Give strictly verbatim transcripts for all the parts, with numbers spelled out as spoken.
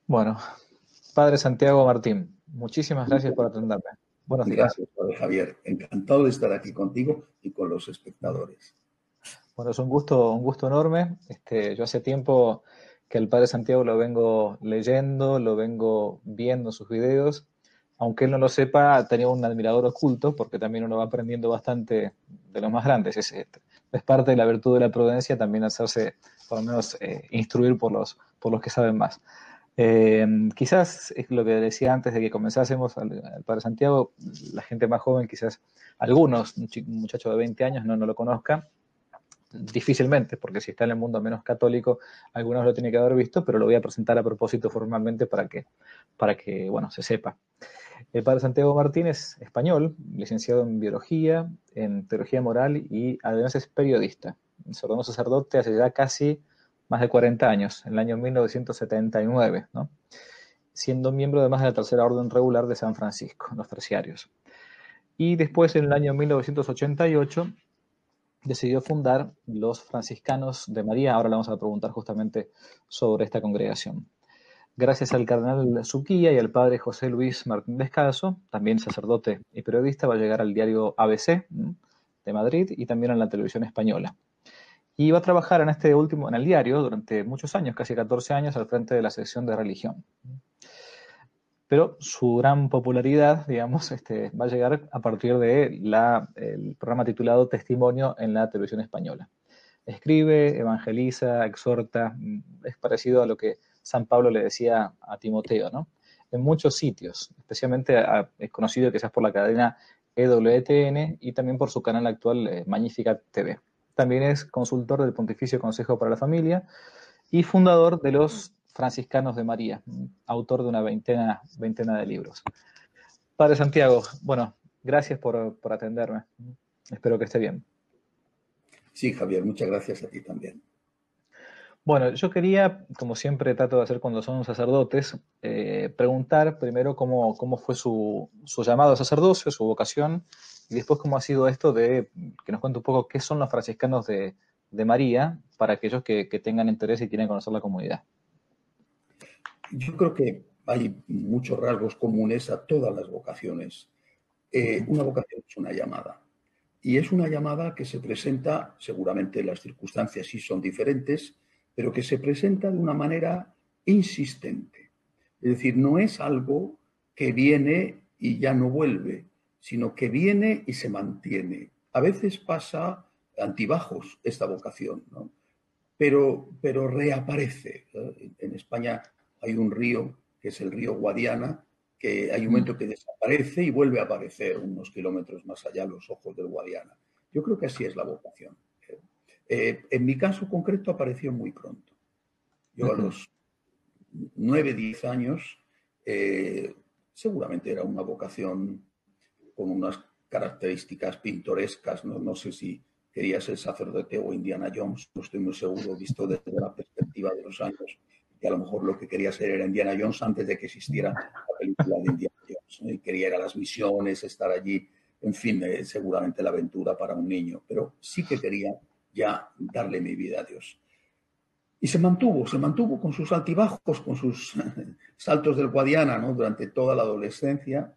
Bueno, Padre Santiago Martín, muchísimas gracias por atenderme. Buenos días. Gracias, Padre Javier. Encantado de estar aquí contigo y con los espectadores. Bueno, es un gusto, un gusto enorme. Este, yo hace tiempo que el Padre Santiago lo vengo leyendo, lo vengo viendo sus videos. Aunque él no lo sepa, ha tenido un admirador oculto, porque también uno va aprendiendo bastante de los más grandes. Es, es parte de la virtud de la prudencia también hacerse, por lo menos, eh, instruir por los, por los que saben más. Eh, quizás es lo que decía antes de que comenzásemos al, al Padre Santiago, la gente más joven, quizás algunos, un, chico, un muchacho de veinte años no, no lo conozca, difícilmente, porque si está en el mundo menos católico, algunos lo tienen que haber visto, pero lo voy a presentar a propósito formalmente para que, para que bueno, se sepa. El Padre Santiago Martín es español, licenciado en Biología, en Teología Moral y además es periodista. Se ordenó sacerdote hace ya casi más de cuarenta años, en el año mil novecientos setenta y nueve, ¿no? Siendo miembro además de la Tercera Orden Regular de San Francisco, los terciarios. Y después, en el año mil novecientos ochenta y ocho, decidió fundar los Franciscanos de María. Ahora le vamos a preguntar justamente sobre esta congregación. Gracias al cardenal Suquía y al padre José Luis Martín Descalzo, también sacerdote y periodista, va a llegar al diario A B C de Madrid y también en la televisión española. Y va a trabajar en este último, en el diario, durante muchos años, casi catorce años, al frente de la sección de religión. Pero su gran popularidad, digamos, este, va a llegar a partir del programa titulado Testimonio en la televisión española. Escribe, evangeliza, exhorta, es parecido a lo que San Pablo le decía a Timoteo, ¿no? En muchos sitios, especialmente a, es conocido quizás por la cadena E W T N y también por su canal actual eh, Magnificat T V. También es consultor del Pontificio Consejo para la Familia y fundador de los Franciscanos de María, autor de una veintena, veintena de libros. Padre Santiago, bueno, gracias por, por atenderme. Espero que esté bien. Sí, Javier, muchas gracias a ti también. Bueno, yo quería, como siempre trato de hacer cuando son sacerdotes, eh, preguntar primero cómo, cómo fue su, su llamado a sacerdocio, su vocación, y después cómo ha sido esto de que nos cuente un poco qué son los franciscanos de, de María para aquellos que, que tengan interés y quieren conocer la comunidad. Yo creo que hay muchos rasgos comunes a todas las vocaciones. Eh, una vocación es una llamada. Y es una llamada que se presenta, seguramente las circunstancias sí son diferentes, pero que se presenta de una manera insistente. Es decir, no es algo que viene y ya no vuelve, sino que viene y se mantiene. A veces pasa antibajos esta vocación, ¿no? pero, pero reaparece. En España hay un río, que es el río Guadiana, que hay un momento que desaparece y vuelve a aparecer unos kilómetros más allá, los ojos del Guadiana. Yo creo que así es la vocación. Eh, en mi caso concreto apareció muy pronto. Yo a los nueve, diez años, eh, seguramente era una vocación con unas características pintorescas, no, no sé si quería ser sacerdote o Indiana Jones, no estoy muy seguro, visto desde la perspectiva de los años, que a lo mejor lo que quería ser era Indiana Jones antes de que existiera la película de Indiana Jones, ¿no? Y quería ir a las misiones, estar allí, en fin, eh, seguramente la aventura para un niño, pero sí que quería ya darle mi vida a Dios. Y se mantuvo, se mantuvo con sus altibajos, con sus saltos del Guadiana, ¿no? Durante toda la adolescencia.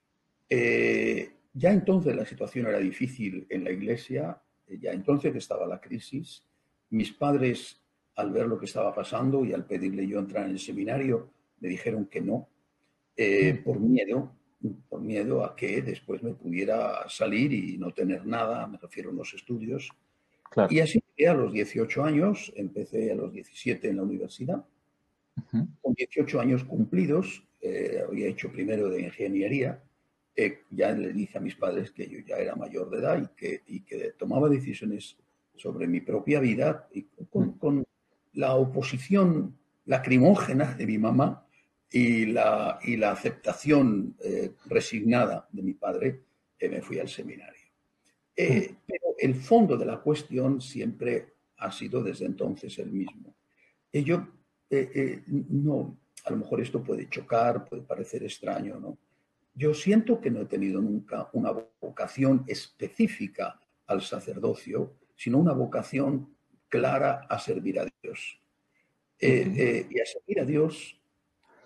Eh, ya entonces la situación era difícil en la iglesia, ya entonces estaba la crisis. Mis padres, al ver lo que estaba pasando y al pedirle yo entrar en el seminario, me dijeron que no, eh, por miedo, por miedo a que después me pudiera salir y no tener nada, me refiero a los estudios. Claro. Y así a los dieciocho años, empecé a los diecisiete en la universidad. Uh-huh. Con dieciocho años cumplidos, eh, había hecho primero de ingeniería. Eh, ya le dije a mis padres que yo ya era mayor de edad y que, y que tomaba decisiones sobre mi propia vida y con, con la oposición lacrimógena de mi mamá y la, y la aceptación eh, resignada de mi padre, eh, me fui al seminario. Eh, pero el fondo de la cuestión siempre ha sido desde entonces el mismo. Y yo, eh, eh, no, a lo mejor esto puede chocar, puede parecer extraño, ¿no? Yo siento que no he tenido nunca una vocación específica al sacerdocio, sino una vocación clara a servir a Dios. Eh, eh, y a servir a Dios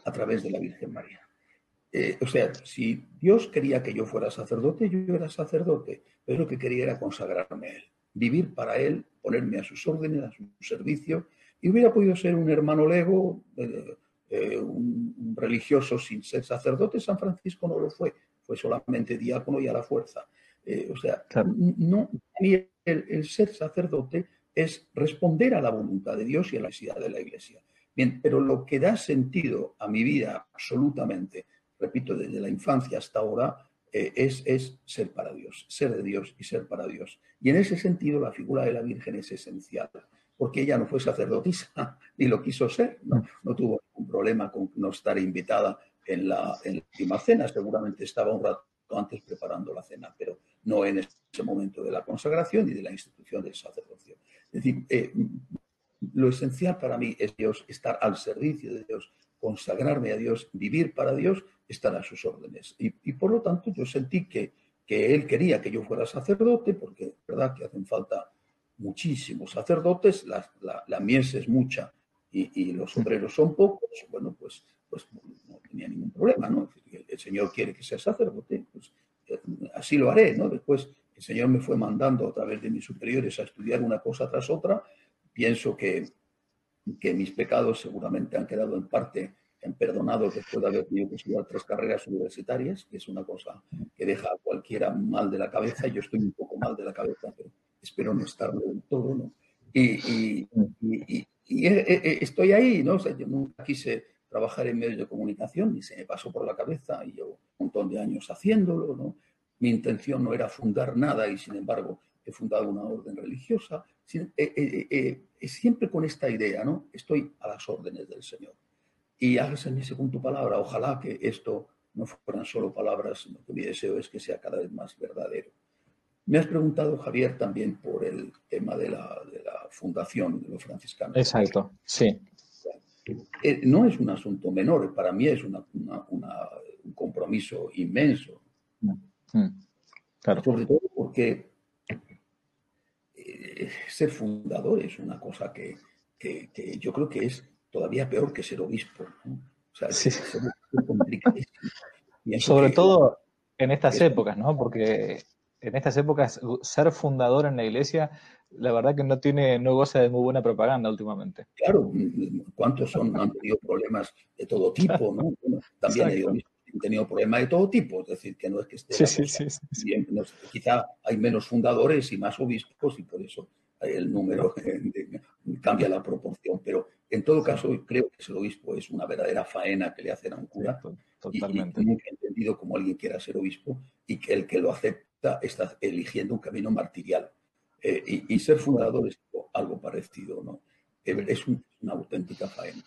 a través de la Virgen María. Eh, o sea, si Dios quería que yo fuera sacerdote, yo era sacerdote, pero lo que quería era consagrarme a Él, vivir para Él, ponerme a sus órdenes, a su servicio, y hubiera podido ser un hermano lego, eh, eh, un, un religioso sin ser sacerdote. San Francisco no lo fue, fue solamente diácono y a la fuerza. Eh, o sea, Claro. no, el, el ser sacerdote es responder a la voluntad de Dios y a la necesidad de la Iglesia. Bien, pero lo que da sentido a mi vida absolutamente, repito, desde la infancia hasta ahora, eh, es, es ser para Dios, ser de Dios y ser para Dios. Y en ese sentido la figura de la Virgen es esencial, porque ella no fue sacerdotisa, ni lo quiso ser, no, no tuvo ningún problema con no estar invitada en la, en la última cena, seguramente estaba un rato antes preparando la cena, pero no en ese momento de la consagración y de la institución del sacerdocio. Es decir, eh, lo esencial para mí es Dios, estar al servicio de Dios, consagrarme a Dios, vivir para Dios, estar a sus órdenes. Y, y por lo tanto yo sentí que, que Él quería que yo fuera sacerdote, porque es verdad que hacen falta muchísimos sacerdotes, la, la, la mies es mucha y, y, los obreros son pocos. Bueno, pues, pues no tenía ningún problema, ¿no? El, el Señor quiere que sea sacerdote, pues así lo haré, ¿no? Después el Señor me fue mandando a través de mis superiores a estudiar una cosa tras otra. Pienso que, que mis pecados seguramente han quedado en parte perdonados después de haber tenido que estudiar tres carreras universitarias, que es una cosa que deja a cualquiera mal de la cabeza. Yo estoy un poco mal de la cabeza, pero espero no estarlo del todo, ¿no? Y, y, y, y, y estoy ahí, ¿no? O sea, yo nunca quise trabajar en medios de comunicación, ni se me pasó por la cabeza, y llevo un montón de años haciéndolo, ¿no? Mi intención no era fundar nada y, sin embargo, he fundado una orden religiosa, eh, eh, eh, siempre con esta idea, ¿no? Estoy a las órdenes del Señor. Y hágase según tu palabra. Ojalá que esto no fueran solo palabras, sino que mi deseo es que sea cada vez más verdadero. Me has preguntado, Javier, también por el tema de la, de la fundación de los franciscanos. Exacto, sí. Eh, no es un asunto menor, para mí es una, una, una, un compromiso inmenso. Mm, claro. Sobre todo porque eh, ser fundador es una cosa que, que, que, yo creo que es todavía peor que ser obispo, ¿no? O sea, Sí. es, es complicadísimo. Sobre que, todo en estas es, épocas, ¿no? Porque en estas épocas ser fundador en la iglesia, la verdad que no tiene, no goza de muy buena propaganda últimamente. Claro, ¿cuántos son, han tenido problemas de todo tipo, ¿no? Bueno, también hay obispos que han tenido problemas de todo tipo, es decir, que no es que esté sí, la sí, cosa sí, sí, bien, no, quizá hay menos fundadores y más obispos y por eso el número cambia la proporción, pero en todo caso creo que el obispo es una verdadera faena que le hacen a un cura. Sí, totalmente. Y, y nunca he entendido cómo alguien quiera ser obispo y que el que lo acepta está eligiendo un camino martirial. Eh, y, y ser fundador es algo parecido, ¿no? Es un, una auténtica faena.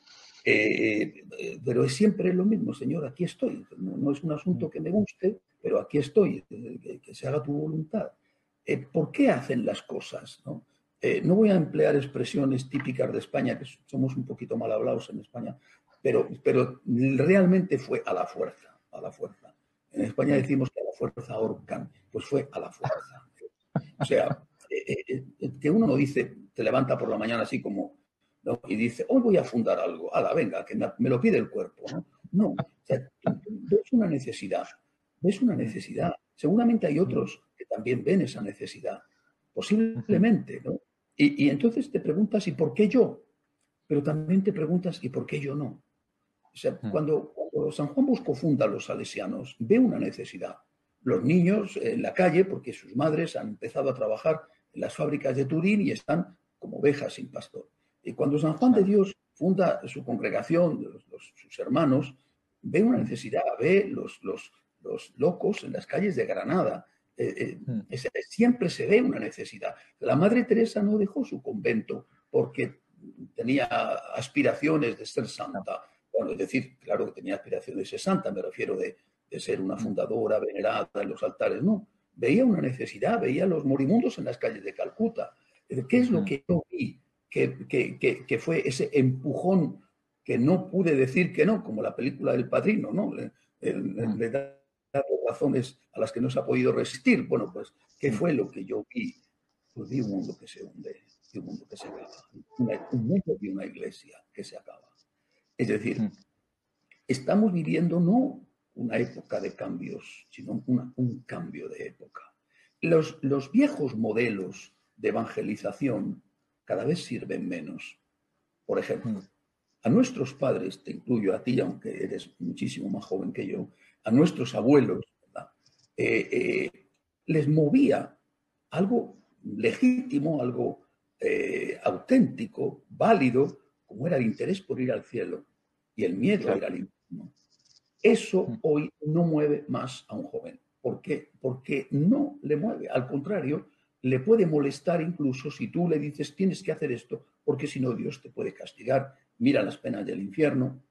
Eh, eh, pero es siempre lo mismo, Señor, aquí estoy. No, no es un asunto que me guste, pero aquí estoy, eh, que, que se haga tu voluntad. Eh, ¿Por qué hacen las cosas? ¿No? Eh, no voy a emplear expresiones típicas de España, que somos un poquito mal hablados en España, pero, pero realmente fue a la fuerza, a la fuerza. En España decimos que a la fuerza ahorcan, pues fue a la fuerza. O sea, eh, eh, que uno no dice, te levanta por la mañana así como, ¿no? Y dice, hoy voy a fundar algo, ala, venga, que me, me lo pide el cuerpo, ¿no? No, o sea, tú, tú ves una necesidad, ves una necesidad. Seguramente hay otros que también ven esa necesidad, posiblemente, ¿no? Y, y entonces te preguntas, ¿y por qué yo? Pero también te preguntas, ¿y por qué yo no? O sea, cuando, cuando San Juan Bosco funda a los salesianos, ve una necesidad. Los niños en la calle, porque sus madres han empezado a trabajar en las fábricas de Turín y están como ovejas sin pastor. Y cuando San Juan de Dios funda su congregación, los, los, sus hermanos, ve una necesidad, ve los, los, los locos en las calles de Granada. Eh, eh, es, siempre se ve una necesidad. La Madre Teresa no dejó su convento porque tenía aspiraciones de ser santa. Bueno, es decir, claro que tenía aspiraciones de ser santa, me refiero de, de ser una fundadora venerada en los altares, no. Veía una necesidad, veía a los moribundos en las calles de Calcuta. ¿Qué es lo que yo vi? Que, que, que, que fue ese empujón que no pude decir que no, como la película del Padrino, ¿no? Le, le, le da razones a las que no se ha podido resistir. Bueno, pues, ¿qué fue lo que yo vi? Pues vi un mundo que se hunde, vi un mundo que se acaba, una, un mundo y una iglesia que se acaba. Es decir, estamos viviendo no una época de cambios, sino una, un cambio de época. Los, los viejos modelos de evangelización cada vez sirven menos. Por ejemplo, a nuestros padres, te incluyo a ti, aunque eres muchísimo más joven que yo, a nuestros abuelos, ¿verdad? Eh, eh, les movía algo legítimo, algo eh, auténtico, válido, como era el interés por ir al cielo y el miedo Claro. a ir al infierno. Eso hoy no mueve más a un joven. ¿Por qué? Porque no le mueve. Al contrario, le puede molestar incluso si tú le dices tienes que hacer esto, porque si no Dios te puede castigar. Mira las penas del infierno.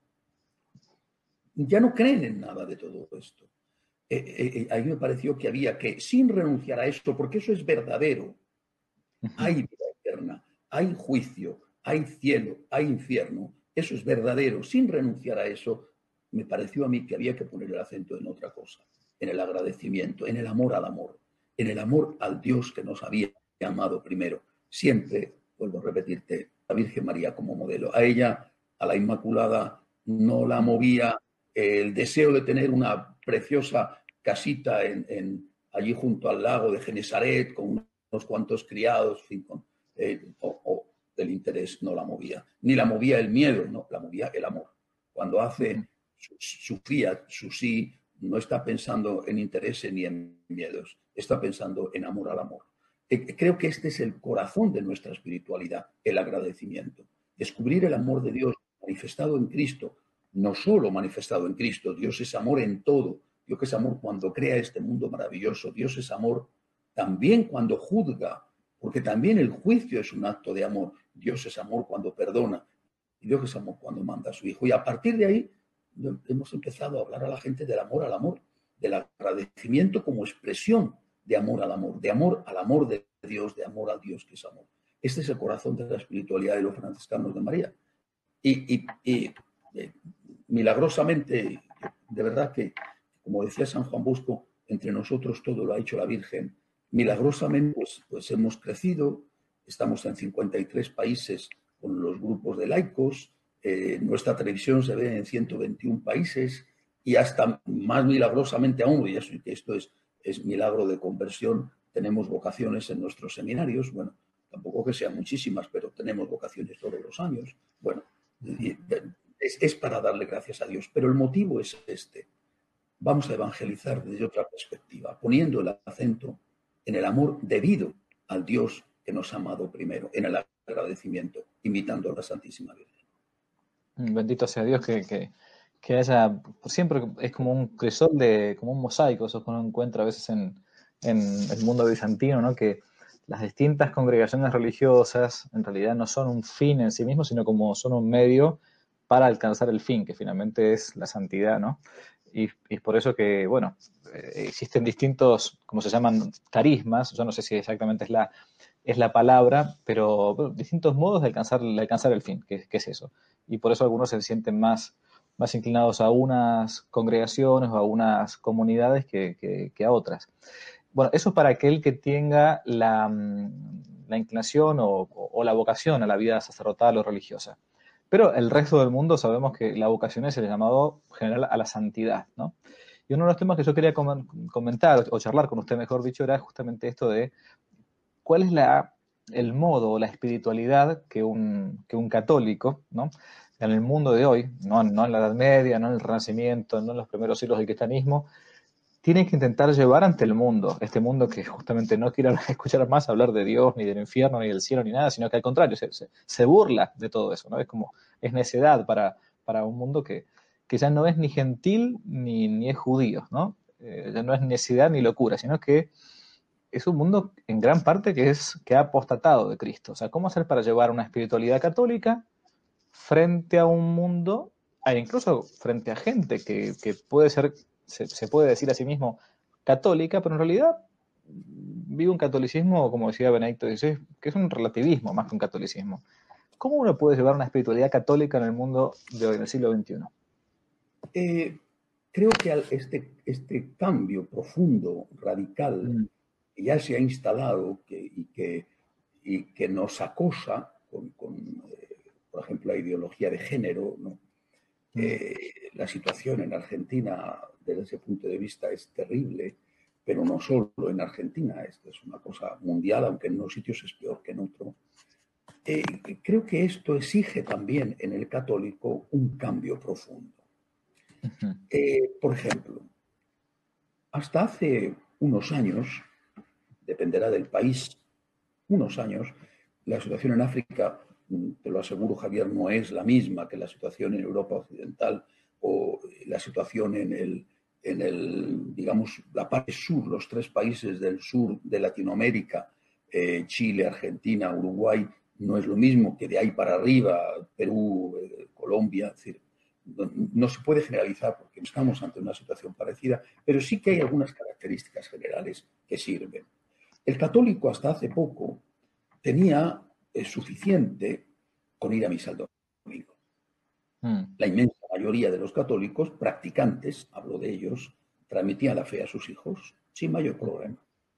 Ya no creen en nada de todo esto. Eh, eh, eh, a mí me pareció que había que, sin renunciar a esto, porque eso es verdadero, hay vida eterna, hay juicio, hay cielo, hay infierno, eso es verdadero, sin renunciar a eso, me pareció a mí que había que poner el acento en otra cosa, en el agradecimiento, en el amor al amor, en el amor al Dios que nos había amado primero. Siempre, vuelvo a repetirte, la Virgen María como modelo. A ella, a la Inmaculada, no la movía el deseo de tener una preciosa casita en, en, allí junto al lago de Genesaret, con unos cuantos criados, en fin, con, eh, o, o el interés no la movía. Ni la movía el miedo, no, la movía el amor. Cuando hace su, su fiat, su sí, no está pensando en intereses ni en miedos, está pensando en amor al amor. Eh, creo que este es el corazón de nuestra espiritualidad, el agradecimiento. Descubrir el amor de Dios manifestado en Cristo, no solo manifestado en Cristo, Dios es amor en todo, Dios es amor cuando crea este mundo maravilloso, Dios es amor también cuando juzga, porque también el juicio es un acto de amor. Dios es amor cuando perdona, y Dios es amor cuando manda a su Hijo. Y a partir de ahí hemos empezado a hablar a la gente del amor al amor, del agradecimiento como expresión de amor al amor, de amor al amor de Dios, de amor al Dios que es amor. Este es el corazón de la espiritualidad de los franciscanos de María. Y, y, y eh, milagrosamente, de verdad que, como decía San Juan Bosco, entre nosotros todo lo ha hecho la Virgen. Milagrosamente, pues, pues hemos crecido, estamos en cincuenta y tres países con los grupos de laicos, eh, nuestra televisión se ve en ciento veintiún países y hasta más milagrosamente aún, y eso, esto es, es milagro de conversión, tenemos vocaciones en nuestros seminarios, bueno, tampoco que sean muchísimas, pero tenemos vocaciones todos los años. Bueno, es, es para darle gracias a Dios, pero el motivo es este. Vamos a evangelizar desde otra perspectiva, poniendo el acento en el amor debido al Dios que nos ha amado primero, en el agradecimiento, imitando a la Santísima Virgen. Bendito sea Dios que, que, que haya, siempre es como un crisol de, como un mosaico, eso que uno encuentra a veces en, en el mundo bizantino, ¿no? Que las distintas congregaciones religiosas en realidad no son un fin en sí mismo, sino como son un medio para alcanzar el fin, que finalmente es la santidad, ¿no? Y, y es por eso que, bueno, eh, existen distintos, como se llaman, carismas, yo no sé si exactamente es la, es la palabra, pero bueno, distintos modos de alcanzar, de alcanzar el fin, que, que es eso. Y por eso algunos se sienten más, más inclinados a unas congregaciones o a unas comunidades que, que, que a otras. Bueno, eso es para aquel que tenga la, la inclinación o, o, la vocación a la vida sacerdotal o religiosa. Pero el resto del mundo sabemos que la vocación es el llamado general a la santidad, ¿no? Y uno de los temas que yo quería comentar o charlar con usted, mejor dicho, era justamente esto de cuál es la, el modo o la espiritualidad que un, que un católico, ¿no? En el mundo de hoy, no, no en la Edad Media, no en el Renacimiento, no en los primeros siglos del cristianismo, tiene que intentar llevar ante el mundo, este mundo que justamente no quiere escuchar más hablar de Dios, ni del infierno, ni del cielo, ni nada, sino que al contrario, se, se, se burla de todo eso, ¿no? Es como, es necedad para, para un mundo que, que ya no es ni gentil ni, ni es judío, ¿no? Eh, ya no es necedad ni locura, sino que es un mundo en gran parte que, es, que ha apostatado de Cristo. O sea, ¿cómo hacer para llevar una espiritualidad católica frente a un mundo, e incluso frente a gente que, que puede ser, se, se puede decir a sí mismo católica, pero en realidad vive un catolicismo, como decía Benedicto dieciséis, que es un relativismo más que un catolicismo. ¿Cómo uno puede llevar una espiritualidad católica en el mundo de hoy, en el siglo veintiuno? Eh, creo que este, este cambio profundo, radical, Mm. que ya se ha instalado que, y, que, y que nos acosa con, con eh, por ejemplo, la ideología de género, ¿no? Eh, la situación en Argentina, desde ese punto de vista, es terrible, pero no solo en Argentina, esto es una cosa mundial, aunque en unos sitios es peor que en otros. Eh, creo que esto exige también en el católico un cambio profundo. Eh, por ejemplo, hasta hace unos años, dependerá del país, unos años, la situación en África, te lo aseguro, Javier, no es la misma que la situación en Europa Occidental o la situación en el, en el digamos, la parte sur, los tres países del sur de Latinoamérica, eh, Chile, Argentina, Uruguay, no es lo mismo que de ahí para arriba, Perú, eh, Colombia, es decir, no, no se puede generalizar porque estamos ante una situación parecida, pero sí que hay algunas características generales que sirven. El católico hasta hace poco tenía eh, suficiente con ir a misa el domingo. Mm. La inmensa mayoría de los católicos practicantes, hablo de ellos, transmitían la fe a sus hijos sin mayor problema.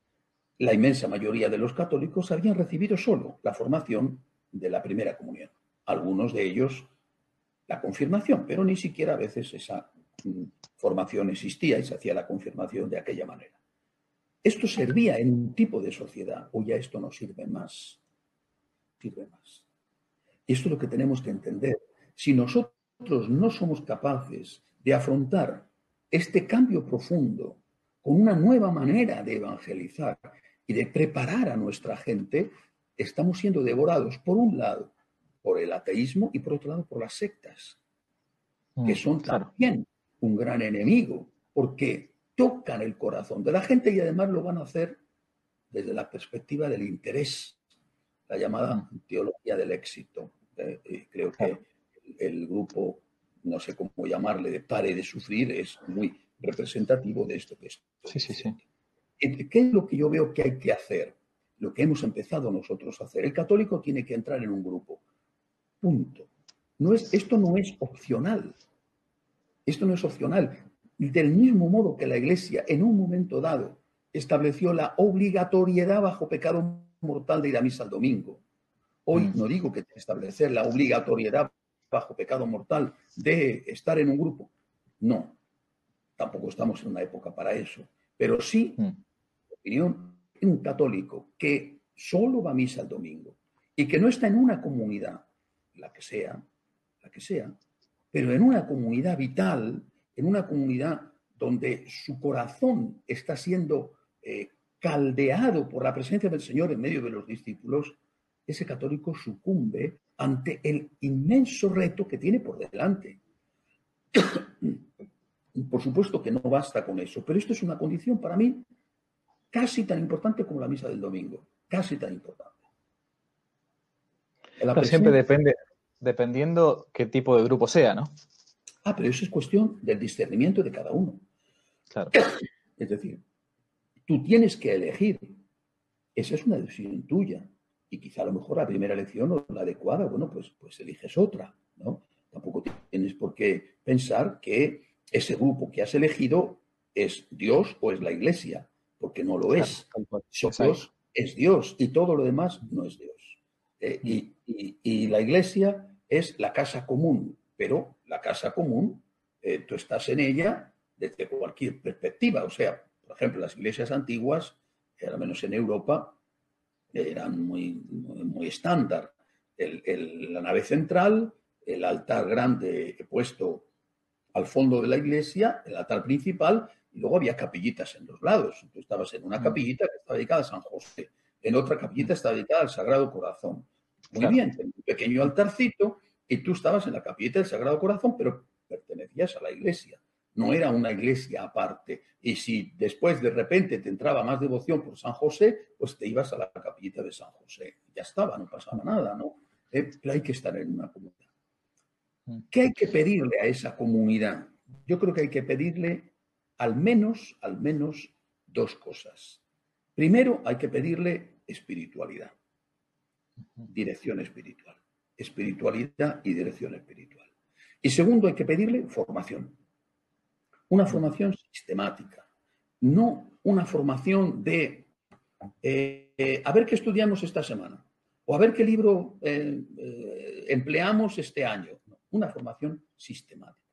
La inmensa mayoría de los católicos habían recibido solo la formación de la primera comunión. Algunos de ellos la confirmación, pero ni siquiera a veces esa mm, formación existía y se hacía la confirmación de aquella manera. Esto servía en un tipo de sociedad, o ya esto no sirve más. Sirve más. Y esto es lo que tenemos que entender. Si nosotros no somos capaces de afrontar este cambio profundo con una nueva manera de evangelizar y de preparar a nuestra gente, estamos siendo devorados, por un lado, por el ateísmo y por otro lado, por las sectas, que son claro. también un gran enemigo, porque tocan el corazón de la gente y además lo van a hacer desde la perspectiva del interés, la llamada teología del éxito. Eh, creo que el, el grupo, no sé cómo llamarle, de Pare de Sufrir, es muy representativo de esto que estoy sí, sí, sí. ¿Qué es lo que yo veo que hay que hacer? Lo que hemos empezado nosotros a hacer. El católico tiene que entrar en un grupo. Punto. No es, esto no es opcional. Esto no es opcional. Del mismo modo que la Iglesia, en un momento dado, estableció la obligatoriedad bajo pecado mortal de ir a misa el domingo. Hoy mm. no digo que establecer la obligatoriedad bajo pecado mortal de estar en un grupo. No. Tampoco estamos en una época para eso. Pero sí, mm. en opinión, un católico que solo va a misa el domingo y que no está en una comunidad, la que sea, la que sea, pero en una comunidad vital, en una comunidad donde su corazón está siendo eh, caldeado por la presencia del Señor en medio de los discípulos, ese católico sucumbe ante el inmenso reto que tiene por delante. Por supuesto que no basta con eso, pero esto es una condición para mí casi tan importante como la misa del domingo, casi tan importante. La pero siempre depende, dependiendo qué tipo de grupo sea, ¿no? Ah, pero eso es cuestión del discernimiento de cada uno. Claro. Es decir, tú tienes que elegir. Esa es una decisión tuya. Y quizá a lo mejor la primera elección no es la adecuada. Bueno, pues, pues eliges otra, ¿no? Tampoco tienes por qué pensar que ese grupo que has elegido es Dios o es la Iglesia, porque no lo claro, es. Dios es Dios y todo lo demás no es Dios. Eh, mm. y, y, y la Iglesia es la casa común, pero la casa común, eh, tú estás en ella desde cualquier perspectiva. O sea, por ejemplo, las iglesias antiguas, eh, al menos en Europa, eran muy, muy, muy estándar. El, el, la nave central, el altar grande puesto al fondo de la iglesia, el altar principal, y luego había capillitas en los lados. Tú estabas en una capillita que estaba dedicada a San José, en otra capillita estaba dedicada al Sagrado Corazón. Muy claro. bien, un pequeño altarcito, y tú estabas en la capillita del Sagrado Corazón, pero pertenecías a la iglesia. No era una iglesia aparte. Y si después de repente te entraba más devoción por San José, pues te ibas a la capillita de San José. Ya estaba, no pasaba nada, ¿no? Eh, pero hay que estar en una comunidad. ¿Qué hay que pedirle a esa comunidad? Yo creo que hay que pedirle al menos, al menos dos cosas. Primero, hay que pedirle espiritualidad, dirección espiritual. Espiritualidad y dirección espiritual. Y segundo, hay que pedirle formación. Una formación sistemática, no una formación de eh, eh, a ver qué estudiamos esta semana o a ver qué libro eh, eh, empleamos este año. No, una formación sistemática.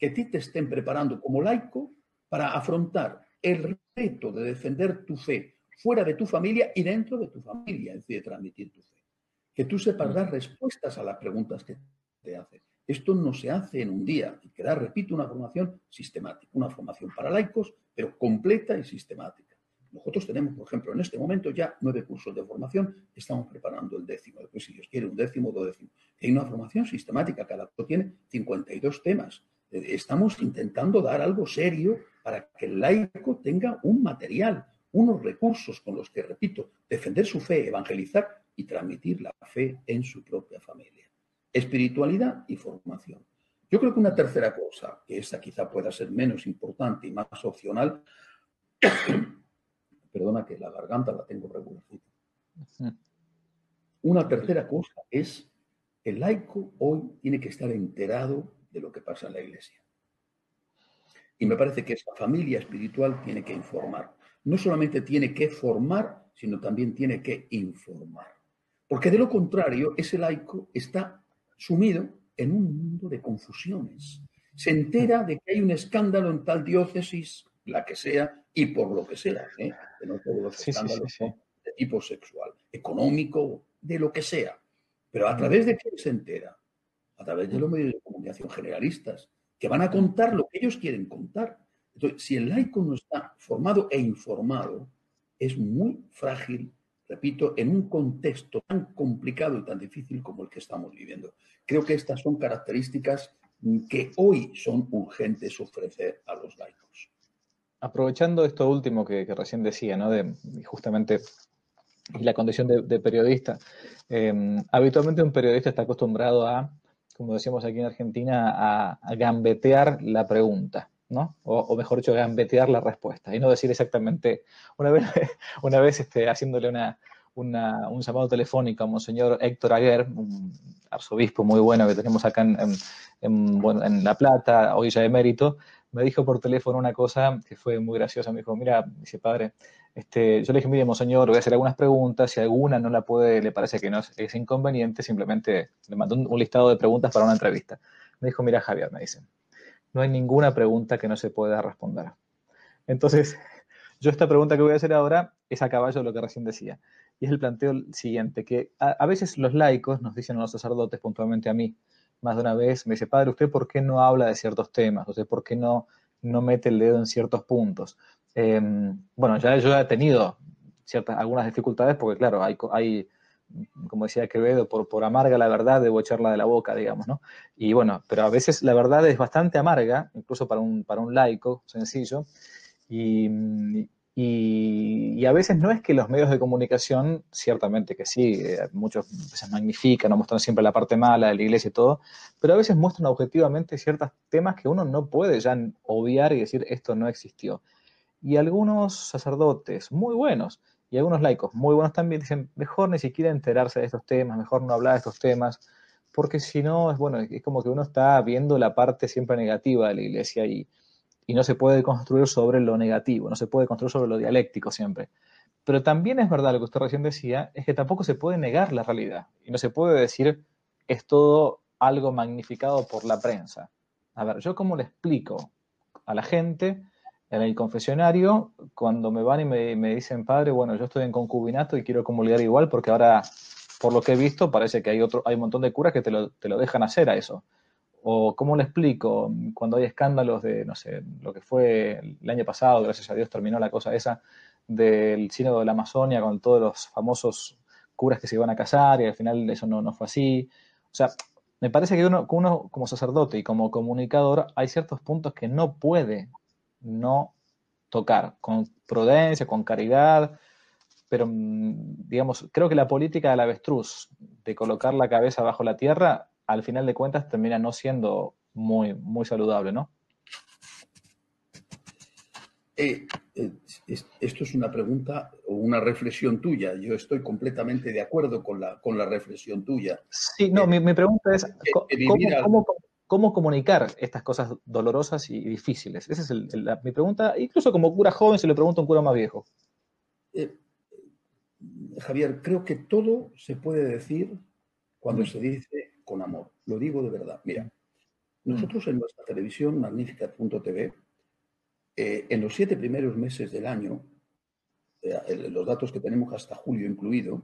que a ti te estén preparando como laico para afrontar el reto de defender tu fe fuera de tu familia y dentro de tu familia, es decir, de transmitir tu fe. Que tú sepas dar respuestas a las preguntas que te hacen. Esto no se hace en un día, y que da, repito, una formación sistemática, una formación para laicos, pero completa y sistemática. Nosotros tenemos, por ejemplo, en este momento ya nueve cursos de formación, estamos preparando el décimo, después si Dios quiere un décimo, dos décimo. Hay una formación sistemática, cada uno tiene cincuenta y dos temas. Estamos intentando dar algo serio para que el laico tenga un material, unos recursos con los que, repito, defender su fe, evangelizar y transmitir la fe en su propia familia. Espiritualidad y formación. Yo creo que una tercera cosa, que esta quizá pueda ser menos importante y más opcional, perdona que la garganta la tengo regularcita. Una tercera cosa es el laico hoy tiene que estar enterado de lo que pasa en la Iglesia. Y me parece que esa familia espiritual tiene que informar. No solamente tiene que formar, sino también tiene que informar. Porque de lo contrario, ese laico está sumido en un mundo de confusiones. Se entera de que hay un escándalo en tal diócesis, la que sea, y por lo que sea, ¿eh? Que no todos los Sí, sí, sí, escándalos sí. son de tipo sexual, económico, de lo que sea. Pero ¿a través de qué se entera? A través de los medios de comunicación generalistas, que van a contar lo que ellos quieren contar. Entonces, si el laico no está formado e informado, es muy frágil, repito, en un contexto tan complicado y tan difícil como el que estamos viviendo. Creo que estas son características que hoy son urgentes ofrecer a los laicos. Aprovechando esto último que, que recién decía, ¿no? De justamente y la condición de, de periodista. Eh, habitualmente un periodista está acostumbrado a, como decíamos aquí en Argentina, a, a gambetear la pregunta, ¿no? O, o mejor dicho, gambetear la respuesta y no decir exactamente. Una vez, una vez este, haciéndole una, una, un llamado telefónico a Monseñor Héctor Aguer, un arzobispo muy bueno que tenemos acá en, en, en, bueno, en La Plata, hoy ya emérito, me dijo por teléfono una cosa que fue muy graciosa. Me dijo, mira, dice, padre, este, yo le dije, mire, monseñor, voy a hacer algunas preguntas, si alguna no la puede, le parece que no es, es inconveniente, simplemente le mandó un, un listado de preguntas para una entrevista. Me dijo, mira, Javier, me dice, no hay ninguna pregunta que no se pueda responder. Entonces, yo esta pregunta que voy a hacer ahora es a caballo de lo que recién decía. Y es el planteo siguiente, que a, a veces los laicos nos dicen a los sacerdotes, puntualmente a mí, más de una vez, me dice, padre, ¿usted por qué no habla de ciertos temas? ¿Usted por qué no, no mete el dedo en ciertos puntos? Eh, bueno, ya yo he tenido ciertas, algunas dificultades porque, claro, hay, hay como decía Quevedo, por, por amarga la verdad debo echarla de la boca, digamos, ¿no? Y bueno, pero a veces la verdad es bastante amarga, incluso para un, para un laico sencillo, y, y, y, a veces no es que los medios de comunicación, ciertamente que sí, eh, muchos veces magnifican o muestran siempre la parte mala de la iglesia y todo, pero a veces muestran objetivamente ciertos temas que uno no puede ya obviar y decir esto no existió. Y algunos sacerdotes muy buenos y algunos laicos muy buenos también dicen mejor ni siquiera enterarse de estos temas, mejor no hablar de estos temas, porque si no, es bueno, es como que uno está viendo la parte siempre negativa de la iglesia y y no se puede construir sobre lo negativo, no se puede construir sobre lo dialéctico siempre. Pero también es verdad lo que usted recién decía, es que tampoco se puede negar la realidad y no se puede decir es todo algo magnificado por la prensa. A ver, ¿yo cómo le explico a la gente en el confesionario cuando me van y me, me dicen, padre, bueno, yo estoy en concubinato y quiero comulgar igual porque ahora, por lo que he visto, parece que hay, otro, hay un montón de curas que te lo, te lo dejan hacer a eso? O cómo le explico cuando hay escándalos de, no sé, lo que fue el año pasado, gracias a Dios terminó la cosa esa, del sínodo de la Amazonia con todos los famosos curas que se iban a casar y al final eso no, no fue así. O sea, me parece que uno, uno como sacerdote y como comunicador hay ciertos puntos que no puede no tocar, con prudencia, con caridad, pero digamos, creo que la política del avestruz, de colocar la cabeza bajo la tierra, al final de cuentas termina no siendo muy, muy saludable, ¿no? Eh, eh, es, esto es una pregunta o una reflexión tuya. Yo estoy completamente de acuerdo con la, con la reflexión tuya. Sí, no, Eh, mi, mi pregunta es, eh, ¿cómo, al... cómo, ¿cómo comunicar estas cosas dolorosas y difíciles? Esa es el, el, la, mi pregunta, incluso como cura joven se le pregunta a un cura más viejo. Eh, Javier, creo que todo se puede decir cuando mm. se dice con amor. Lo digo de verdad. Mira, Nosotros en nuestra televisión, Magnificat punto t v, eh, en los siete primeros meses del año, eh, los datos que tenemos hasta julio incluido,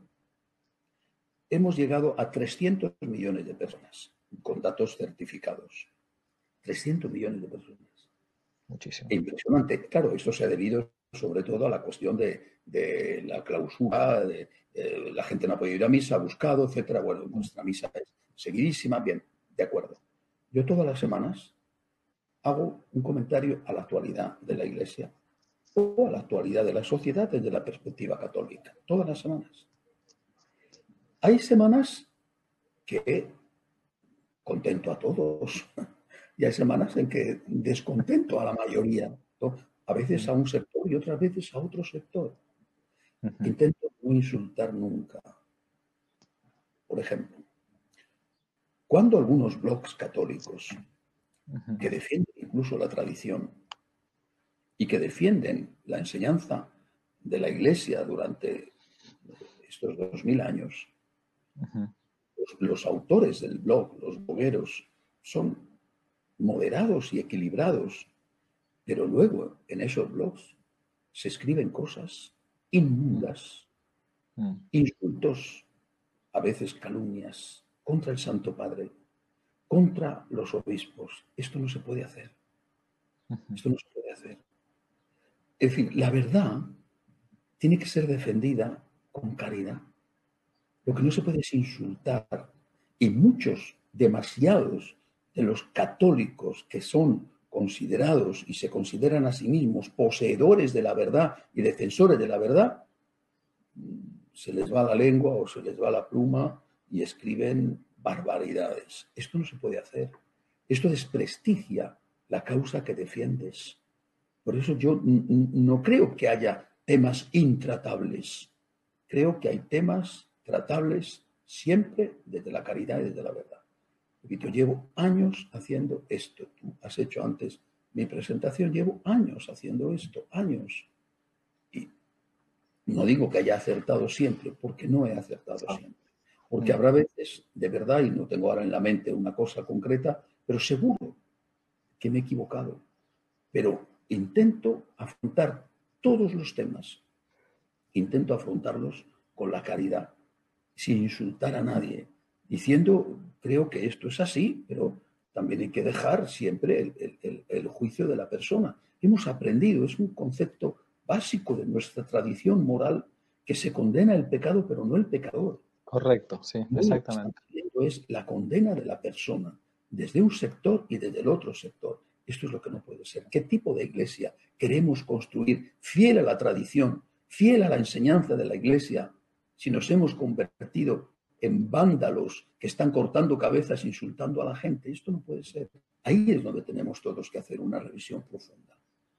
hemos llegado a trescientos millones de personas con datos certificados. trescientos millones de personas. Muchísimo. E impresionante. Claro, esto se ha debido sobre todo a la cuestión de, de la clausura, de, de la gente no ha podido ir a misa, ha buscado, etcétera. Bueno, nuestra misa es seguidísima. Bien, de acuerdo. Yo todas las semanas hago un comentario a la actualidad de la Iglesia o a la actualidad de la sociedad desde la perspectiva católica. Todas las semanas. Hay semanas que contento a todos y hay semanas en que descontento a la mayoría, ¿no? A veces a un sector y otras veces a otro sector. Uh-huh. Intento no insultar nunca. Por ejemplo, cuando algunos blogs católicos uh-huh. que defienden incluso la tradición y que defienden la enseñanza de la Iglesia durante estos dos mil años, uh-huh. los, los autores del blog, los blogueros, son moderados y equilibrados, pero luego en esos blogs se escriben cosas inmundas, uh-huh. insultos, a veces calumnias, contra el Santo Padre, contra los obispos. Esto no se puede hacer. Uh-huh. Esto no se puede hacer. Es decir, la verdad tiene que ser defendida con caridad. Lo que no se puede es insultar. Y muchos, demasiados, de los católicos que son considerados y se consideran a sí mismos poseedores de la verdad y defensores de la verdad, se les va la lengua o se les va la pluma y escriben barbaridades. Esto no se puede hacer. Esto desprestigia la causa que defiendes. Por eso yo no creo que haya temas intratables. Creo que hay temas tratables siempre desde la caridad y desde la verdad. Repito, llevo años haciendo esto. Tú has hecho antes mi presentación. Llevo años haciendo esto, años. Y no digo que haya acertado siempre, porque no he acertado siempre. Porque habrá veces, de verdad, y no tengo ahora en la mente una cosa concreta, pero seguro que me he equivocado. Pero intento afrontar todos los temas. Intento afrontarlos con la caridad, sin insultar a nadie, diciendo, creo que esto es así, pero también hay que dejar siempre el, el, el juicio de la persona. Hemos aprendido, es un concepto básico de nuestra tradición moral, que se condena el pecado, pero no el pecador. Correcto, sí, no exactamente. Lo que es la condena de la persona, desde un sector y desde el otro sector. Esto es lo que no puede ser. ¿Qué tipo de iglesia queremos construir fiel a la tradición, fiel a la enseñanza de la Iglesia, si nos hemos convertido en vándalos que están cortando cabezas, insultando a la gente? Esto no puede ser. Ahí es donde tenemos todos que hacer una revisión profunda.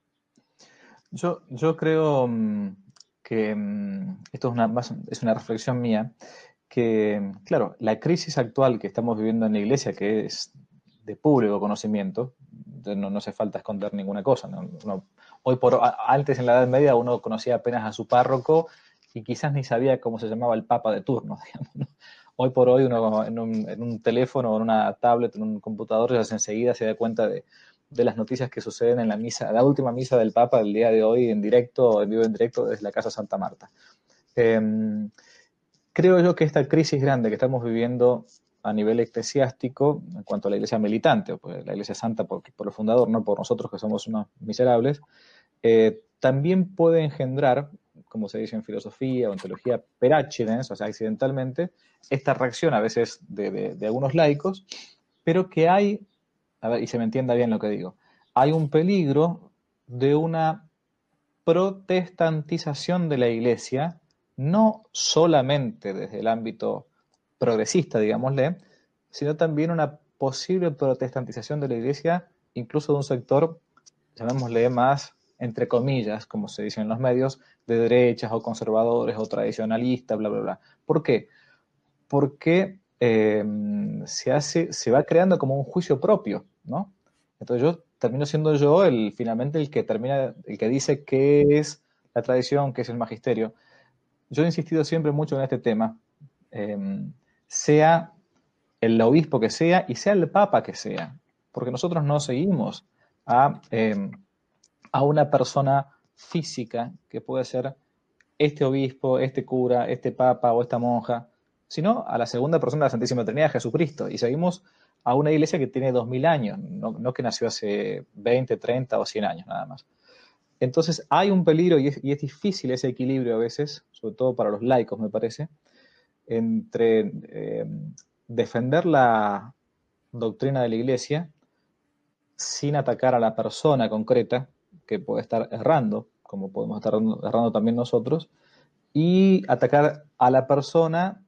Yo, yo creo um, que um, esto es una, más, es una reflexión mía, que, claro, la crisis actual que estamos viviendo en la Iglesia, que es de público conocimiento, no, no hace falta esconder ninguna cosa, ¿no? Uno, hoy por antes en la Edad Media uno conocía apenas a su párroco y quizás ni sabía cómo se llamaba el papa de turno, digamos, ¿no? Hoy por hoy uno en un, en un teléfono, en una tablet, en un computador, ya enseguida se da cuenta de, de las noticias que suceden en la misa, la última misa del Papa del día de hoy en directo, en vivo en directo desde la Casa Santa Marta. Eh, creo yo que esta crisis grande que estamos viviendo a nivel eclesiástico, en cuanto a la iglesia militante, pues la iglesia santa por, por el fundador, no por nosotros que somos unos miserables, eh, también puede engendrar, como se dice en filosofía o en teología, per accidens, o sea, accidentalmente, esta reacción a veces de, de, de algunos laicos, pero que hay, a ver, y se me entienda bien lo que digo, hay un peligro de una protestantización de la iglesia, no solamente desde el ámbito progresista, digámosle, sino también una posible protestantización de la iglesia, incluso de un sector, llamémosle más, entre comillas, como se dice en los medios, de derechas o conservadores o tradicionalistas, bla, bla, bla. ¿Por qué? Porque eh, se hace, se va creando como un juicio propio, ¿no? Entonces yo termino siendo yo el, finalmente el que termina, el que dice qué es la tradición, qué es el magisterio. Yo he insistido siempre mucho en este tema, eh, sea el obispo que sea y sea el papa que sea. porque nosotros no seguimos a, eh, a una persona física que puede ser este obispo, este cura, este papa o esta monja, sino a la segunda persona de la Santísima Trinidad, Jesucristo. Y seguimos a una iglesia que tiene dos mil años, no, no que nació hace veinte, treinta o cien años nada más. Entonces hay un peligro y es, y es difícil ese equilibrio a veces, sobre todo para los laicos, me parece, entre eh, defender la doctrina de la iglesia sin atacar a la persona concreta que puede estar errando, como podemos estar errando también nosotros, y atacar a la persona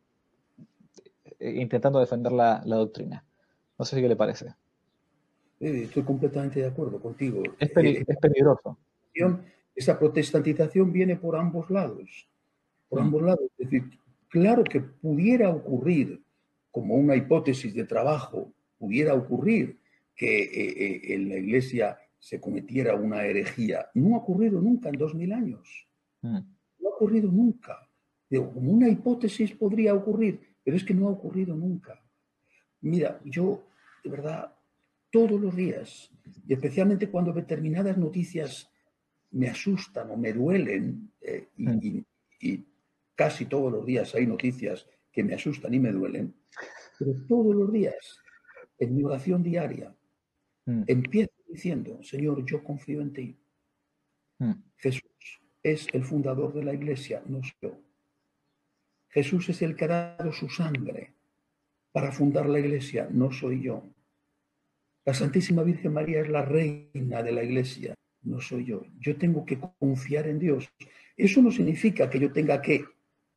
eh, intentando defender la, la doctrina. No sé si qué le parece. Eh, estoy completamente de acuerdo contigo. Es, peli Eh, es peligroso. esa protestantización viene por ambos lados. Por Mm. ambos lados. Es decir, claro que pudiera ocurrir, como una hipótesis de trabajo, pudiera ocurrir que eh, eh, en la Iglesia se cometiera una herejía. No ha ocurrido nunca en dos mil años. Mm. No ha ocurrido nunca. Digo, como una hipótesis podría ocurrir, pero es que no ha ocurrido nunca. Mira, yo, de verdad, todos los días, y especialmente cuando determinadas noticias me asustan o me duelen, eh, y, Mm. y, y casi todos los días hay noticias que me asustan y me duelen, pero todos los días, en mi oración diaria, Mm. empiezo diciendo, Señor, yo confío en ti. Mm. Jesús es el fundador de la Iglesia, no soy yo. Jesús es el que ha dado su sangre para fundar la Iglesia, no soy yo. La Santísima Virgen María es la reina de la Iglesia, no soy yo. Yo tengo que confiar en Dios. Eso no significa que yo tenga que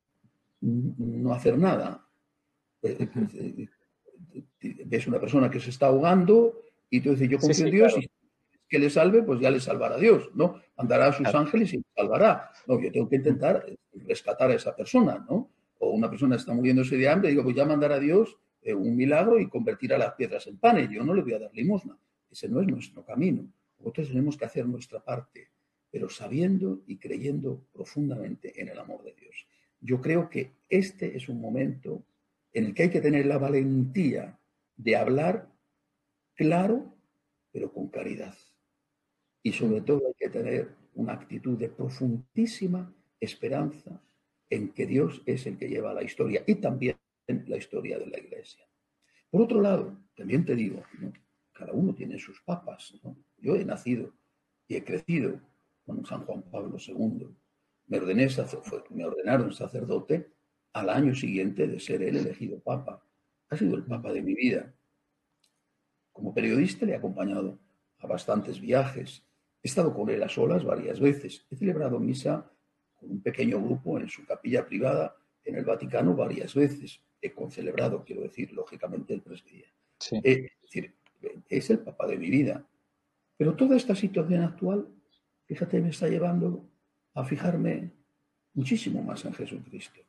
no hacer nada. Uh-huh. Ves una persona que se está ahogando y tú dices, yo Sí, confío sí, en Dios claro. y que le salve, pues ya le salvará Dios, ¿no? Mandará a sus Claro. ángeles y le salvará. No, yo tengo que Mm. intentar rescatar a esa persona, ¿no? O una persona está muriéndose de hambre y digo, pues ya mandará a Dios eh, un milagro y convertirá las piedras en panes. Yo no le voy a dar limosna. Ese no es nuestro camino. Nosotros tenemos que hacer nuestra parte, pero sabiendo y creyendo profundamente en el amor de Dios. Yo creo que este es un momento en el que hay que tener la valentía de hablar claro, pero con caridad. Y sobre Mm. todo hay que tener una actitud de profundísima esperanza en que Dios es el que lleva la historia y también la historia de la Iglesia. Por otro lado, también te digo, ¿no? Cada uno tiene sus papas, ¿no? Yo he nacido y he crecido con San Juan Pablo segundo. Me, ordené, me ordenaron sacerdote al año siguiente de ser él elegido papa. Ha sido el papa de mi vida. Como periodista le he acompañado a bastantes viajes. He estado con él a solas varias veces. He celebrado misa con un pequeño grupo en su capilla privada en el Vaticano varias veces. He concelebrado, quiero decir, lógicamente, el presbiterio. Sí. Eh, es decir, es el papa de mi vida. Pero toda esta situación actual, fíjate, me está llevando a fijarme muchísimo más en Jesucristo.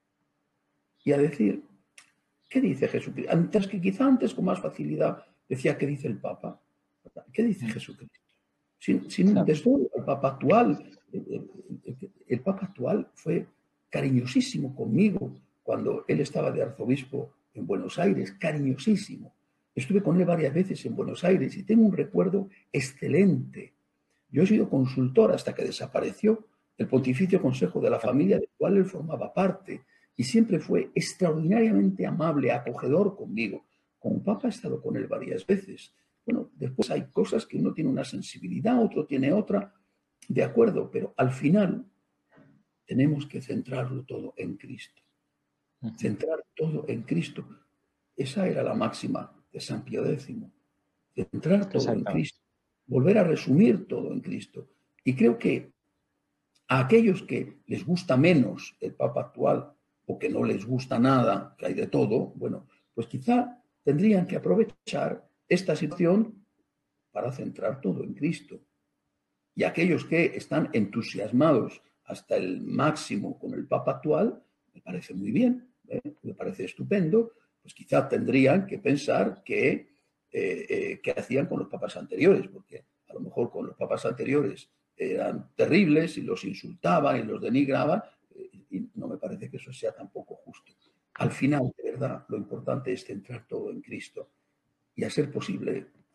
Y a decir, ¿qué dice Jesucristo? Antes que quizá antes con más facilidad decía, ¿qué dice el Papa? ¿Qué dice Mm. Jesucristo? Sin, sin Claro. desde el Papa actual, el, el, el Papa actual fue cariñosísimo conmigo cuando él estaba de arzobispo en Buenos Aires, cariñosísimo. Estuve con él varias veces en Buenos Aires y tengo un recuerdo excelente. Yo he sido consultor hasta que desapareció el Pontificio Consejo de la Familia, del cual él formaba parte, y siempre fue extraordinariamente amable, acogedor conmigo. Como Papa he estado con él varias veces. Bueno, después hay cosas que uno tiene una sensibilidad, otro tiene otra, de acuerdo, pero al final tenemos que centrarlo todo en Cristo. Uh-huh. Centrar todo en Cristo. Esa era la máxima de San Pío décimo. Centrar todo en Cristo. Volver a resumir todo en Cristo. Y creo que a aquellos que les gusta menos el Papa actual o que no les gusta nada, que hay de todo, bueno, pues quizá tendrían que aprovechar esta situación para centrar todo en Cristo. Y aquellos que están entusiasmados hasta el máximo con el Papa actual, me parece muy bien, ¿eh? Me parece estupendo, pues quizá tendrían que pensar que, eh, eh, qué hacían con los papas anteriores, porque a lo mejor con los papas anteriores eran terribles y los insultaban y los denigraban, eh, y no me parece que eso sea tampoco justo. Al final, de verdad, lo importante es centrar todo en Cristo y, a ser posible,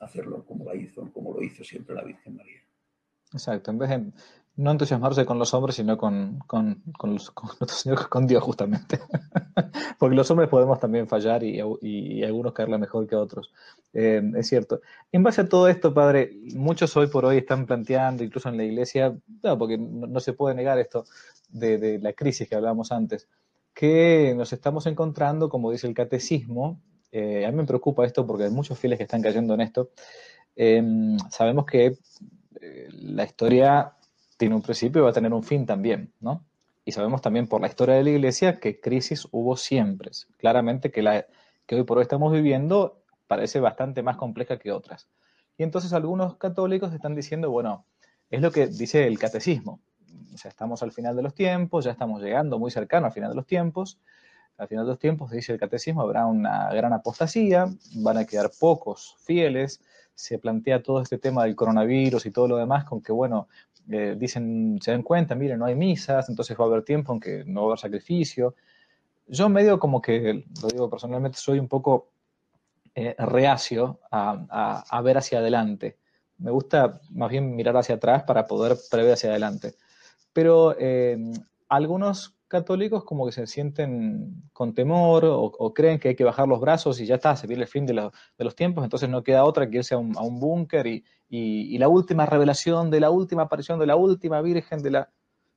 hacerlo como lo hizo, como lo hizo siempre la Virgen María. Exacto, en vez de no entusiasmarse con los hombres, sino con, con, con, los- con nuestro Señor, con Dios justamente. Porque los hombres podemos también fallar y, y, y algunos caerle mejor que otros. Eh, es cierto. En base a todo esto, padre, muchos hoy por hoy están planteando, incluso en la iglesia, claro, porque no, no se puede negar esto de, de la crisis que hablábamos antes, que nos estamos encontrando, como dice el catecismo, eh, a mí me preocupa esto porque hay muchos fieles que están cayendo en esto. Eh, sabemos que eh, la historia tiene un principio y va a tener un fin también, ¿no? Y sabemos también por la historia de la Iglesia que crisis hubo siempre. Claramente que la que hoy por hoy estamos viviendo parece bastante más compleja que otras. Y entonces algunos católicos están diciendo, bueno, es lo que dice el catecismo. O sea, estamos al final de los tiempos, ya estamos llegando muy cercano al final de los tiempos. Al final de los tiempos, dice el catecismo, habrá una gran apostasía, van a quedar pocos fieles. Se plantea todo este tema del coronavirus y todo lo demás con que, bueno, eh, dicen, se dan cuenta, miren, no hay misas, entonces va a haber tiempo en que no va a haber sacrificio. Yo medio como que, lo digo personalmente, soy un poco eh, reacio a, a, a ver hacia adelante. Me gusta más bien mirar hacia atrás para poder prever hacia adelante. Pero eh, algunos católicos como que se sienten con temor o, o, creen que hay que bajar los brazos y ya está, se viene el fin de, lo, de los tiempos, entonces no queda otra que irse a un, a un búnker y, y, y la última revelación de la última aparición de la última virgen de la,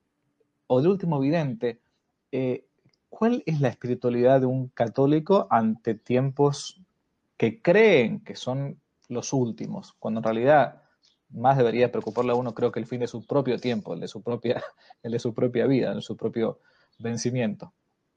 o del último vidente. Eh, ¿Cuál es la espiritualidad de un católico ante tiempos que creen que son los últimos, cuando en realidad más debería preocuparle a uno, creo que el fin de su propio tiempo, el de su propia, el de su propia vida, el de su propio vencimiento?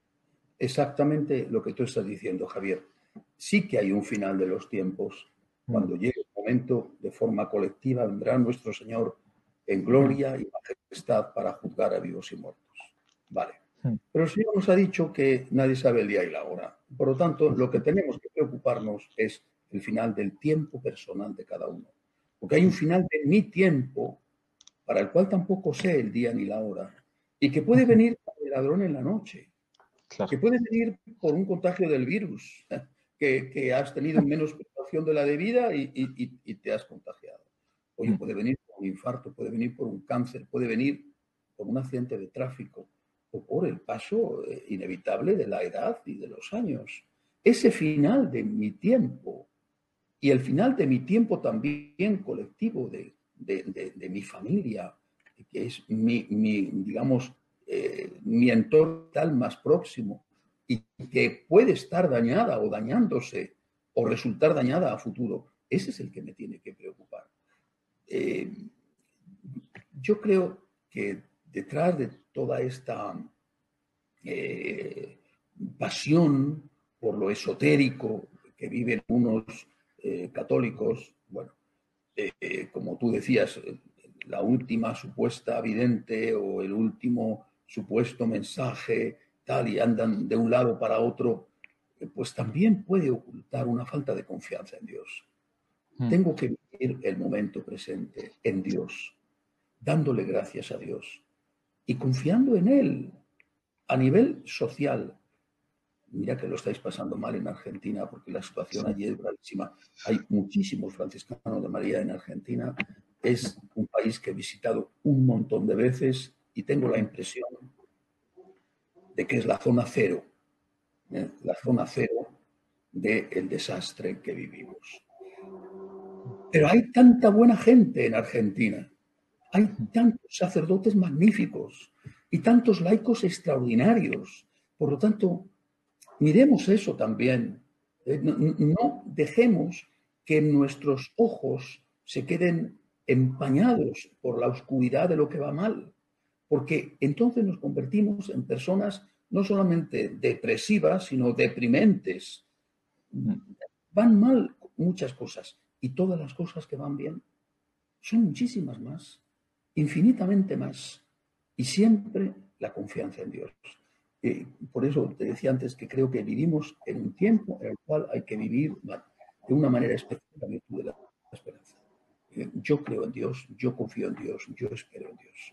Exactamente lo que tú estás diciendo, Javier. Sí que hay un final de los tiempos. Mm. Cuando llegue el momento, de forma colectiva, vendrá nuestro Señor en gloria y majestad para juzgar a vivos y muertos. Vale. Mm. Pero el Señor nos ha dicho que nadie sabe el día y la hora. Por lo tanto, lo que tenemos que preocuparnos es el final del tiempo personal de cada uno. Porque hay un final de mi tiempo para el cual tampoco sé el día ni la hora y que puede venir como el ladrón en la noche, que Claro. puede venir por un contagio del virus, que, que has tenido menos precaución de la debida y, y, y te has contagiado. Oye, Mm. puede venir por un infarto, puede venir por un cáncer, puede venir por un accidente de tráfico o por el paso eh, inevitable de la edad y de los años. Ese final de mi tiempo y el final de mi tiempo también colectivo, de, de, de, de mi familia, que es mi, mi digamos, eh, mi entorno tal más próximo y que puede estar dañada o dañándose o resultar dañada a futuro, ese es el que me tiene que preocupar. Eh, yo creo que detrás de toda esta eh, pasión por lo esotérico que viven unos eh, católicos, bueno, eh, como tú decías, la última supuesta vidente o el último supuesto mensaje, tal, y andan de un lado para otro, eh, pues también puede ocultar una falta de confianza en Dios. Mm. Tengo que vivir el momento presente en Dios, dándole gracias a Dios y confiando en Él a nivel social. Mira que lo estáis pasando mal en Argentina porque la situación Sí. allí es gravísima. Hay muchísimos franciscanos de María en Argentina. Es un país que he visitado un montón de veces y tengo la impresión de que es la zona cero, ¿eh? La zona cero del desastre que vivimos. Pero hay tanta buena gente en Argentina. Hay tantos sacerdotes magníficos y tantos laicos extraordinarios. Por lo tanto, miremos eso también. Eh, No, no dejemos que nuestros ojos se queden empañados por la oscuridad de lo que va mal, porque entonces nos convertimos en personas no solamente depresivas, sino deprimentes. Mm. Van mal muchas cosas y todas las cosas que van bien son muchísimas más, infinitamente más, y siempre la confianza en Dios. Eh, por eso te decía antes que creo que vivimos en un tiempo en el cual hay que vivir de una manera especial la virtud de la esperanza. Eh, yo creo en Dios, yo confío en Dios, yo espero en Dios.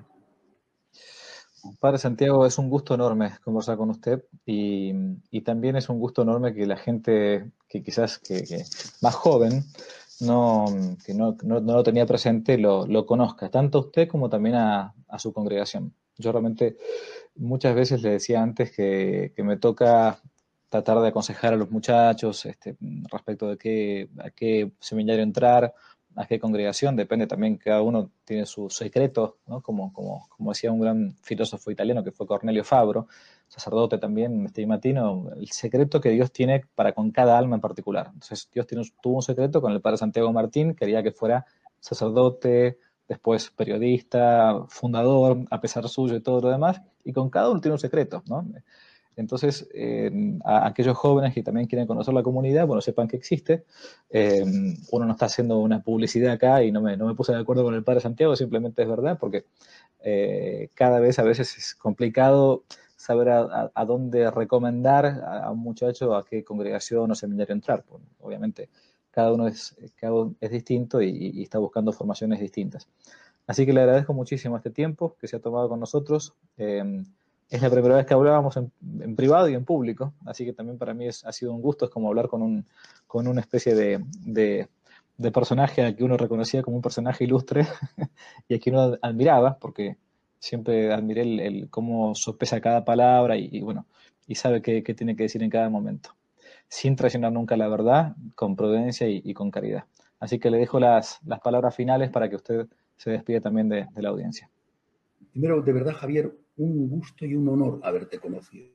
Padre Santiago, es un gusto enorme conversar con usted y, y también es un gusto enorme que la gente que quizás que, que más joven no, que no, no, no lo tenía presente lo, lo conozca, tanto a usted como también a, a su congregación. Yo realmente muchas veces le decía antes que, que me toca tratar de aconsejar a los muchachos este, respecto de qué, a qué seminario entrar, a qué congregación, depende también, cada uno tiene sus secretos, ¿no? Como, como, como decía un gran filósofo italiano que fue Cornelio Fabro, sacerdote también stigmatino, el secreto que Dios tiene para con cada alma en particular. Entonces Dios tiene, tuvo un secreto con el padre Santiago Martín, quería que fuera sacerdote, después periodista, fundador, a pesar suyo y todo lo demás, y con cada uno tiene un secreto, ¿no? Entonces, eh, a aquellos jóvenes que también quieren conocer la comunidad, bueno, sepan que existe. Eh, uno no está haciendo una publicidad acá y no me, no me puse de acuerdo con el padre Santiago, simplemente es verdad, porque eh, cada vez a veces es complicado saber a, a, a dónde recomendar a, a un muchacho a qué congregación o seminario entrar. Pues, obviamente, cada uno es, cada uno es distinto y, y está buscando formaciones distintas. Así que le agradezco muchísimo este tiempo que se ha tomado con nosotros. Eh, es la primera vez que hablábamos en, en, privado y en público, así que también para mí es, ha sido un gusto, es como hablar con, un, con una especie de, de, de personaje al que uno reconocía como un personaje ilustre y a quien uno admiraba, porque siempre admiré el, el cómo sopesa cada palabra y, y bueno, y sabe qué, qué tiene que decir en cada momento, sin traicionar nunca la verdad, con prudencia y, y con caridad. Así que le dejo las, las palabras finales para que usted se despide también de, de la audiencia. Primero, de verdad, Javier, un gusto y un honor haberte conocido.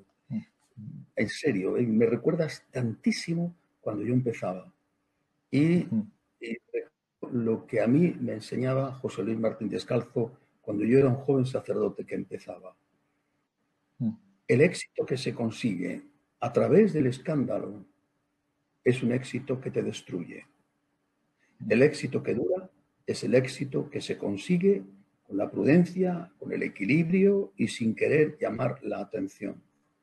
En serio, ¿eh? Me recuerdas tantísimo cuando yo empezaba. Y, y lo que a mí me enseñaba José Luis Martín Descalzo cuando yo era un joven sacerdote que empezaba. El éxito que se consigue a través del escándalo es un éxito que te destruye. El éxito que dura es el éxito que se consigue con la prudencia, con el equilibrio y sin querer llamar la atención.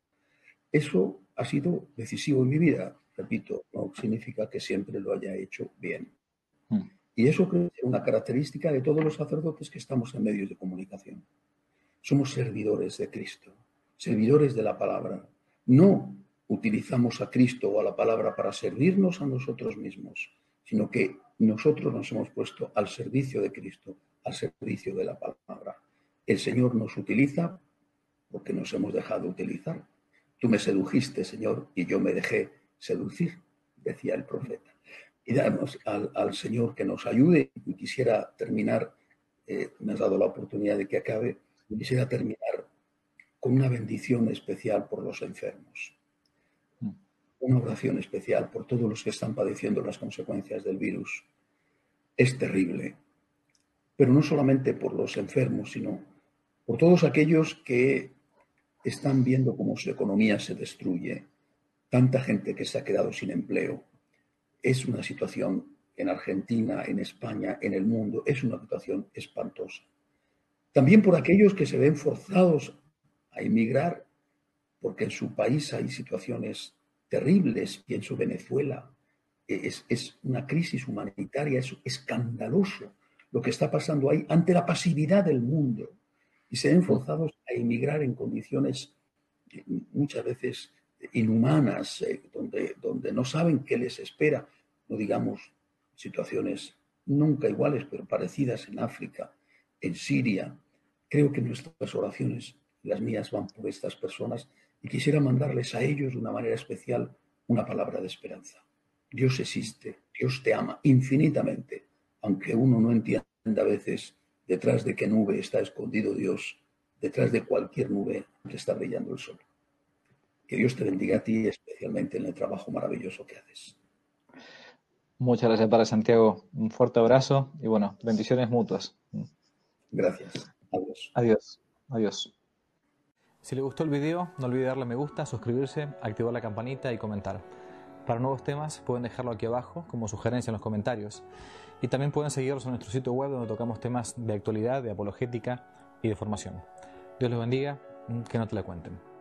Eso ha sido decisivo en mi vida. Repito, no significa que siempre lo haya hecho bien. Y eso creo que es una característica de todos los sacerdotes que estamos en medios de comunicación. Somos servidores de Cristo, servidores de la palabra. No utilizamos a Cristo o a la palabra para servirnos a nosotros mismos, sino que nosotros nos hemos puesto al servicio de Cristo, al servicio de la palabra. El Señor nos utiliza porque nos hemos dejado utilizar. Tú me sedujiste, Señor, y yo me dejé seducir, decía el profeta. Y damos al, al Señor que nos ayude. Y quisiera terminar, eh, me has dado la oportunidad de que acabe, quisiera terminar con una bendición especial por los enfermos. Una oración especial por todos los que están padeciendo las consecuencias del virus. Es terrible, pero no solamente por los enfermos, sino por todos aquellos que están viendo cómo su economía se destruye. Tanta gente que se ha quedado sin empleo. Es una situación en Argentina, en España, en el mundo, es una situación espantosa. También por aquellos que se ven forzados a emigrar porque en su país hay situaciones terribles, pienso Venezuela, es, es una crisis humanitaria, es escandaloso lo que está pasando ahí ante la pasividad del mundo y se ven forzados a emigrar en condiciones muchas veces inhumanas, eh, donde, donde no saben qué les espera, no digamos situaciones nunca iguales, pero parecidas en África, en Siria. Creo que nuestras oraciones, las mías, van por estas personas y quisiera mandarles a ellos de una manera especial una palabra de esperanza. Dios existe, Dios te ama infinitamente, aunque uno no entienda a veces detrás de qué nube está escondido Dios, detrás de cualquier nube que está brillando el sol. Que Dios te bendiga a ti, especialmente en el trabajo maravilloso que haces. Muchas gracias, Padre Santiago. Un fuerte abrazo y bueno, bendiciones mutuas. Gracias. Adiós. Adiós. Adiós. Si le gustó el video, no olvide darle me gusta, suscribirse, activar la campanita y comentar. Para nuevos temas pueden dejarlo aquí abajo como sugerencia en los comentarios. Y también pueden seguirnos en nuestro sitio web donde tocamos temas de actualidad, de apologética y de formación. Dios los bendiga, que no te la cuenten.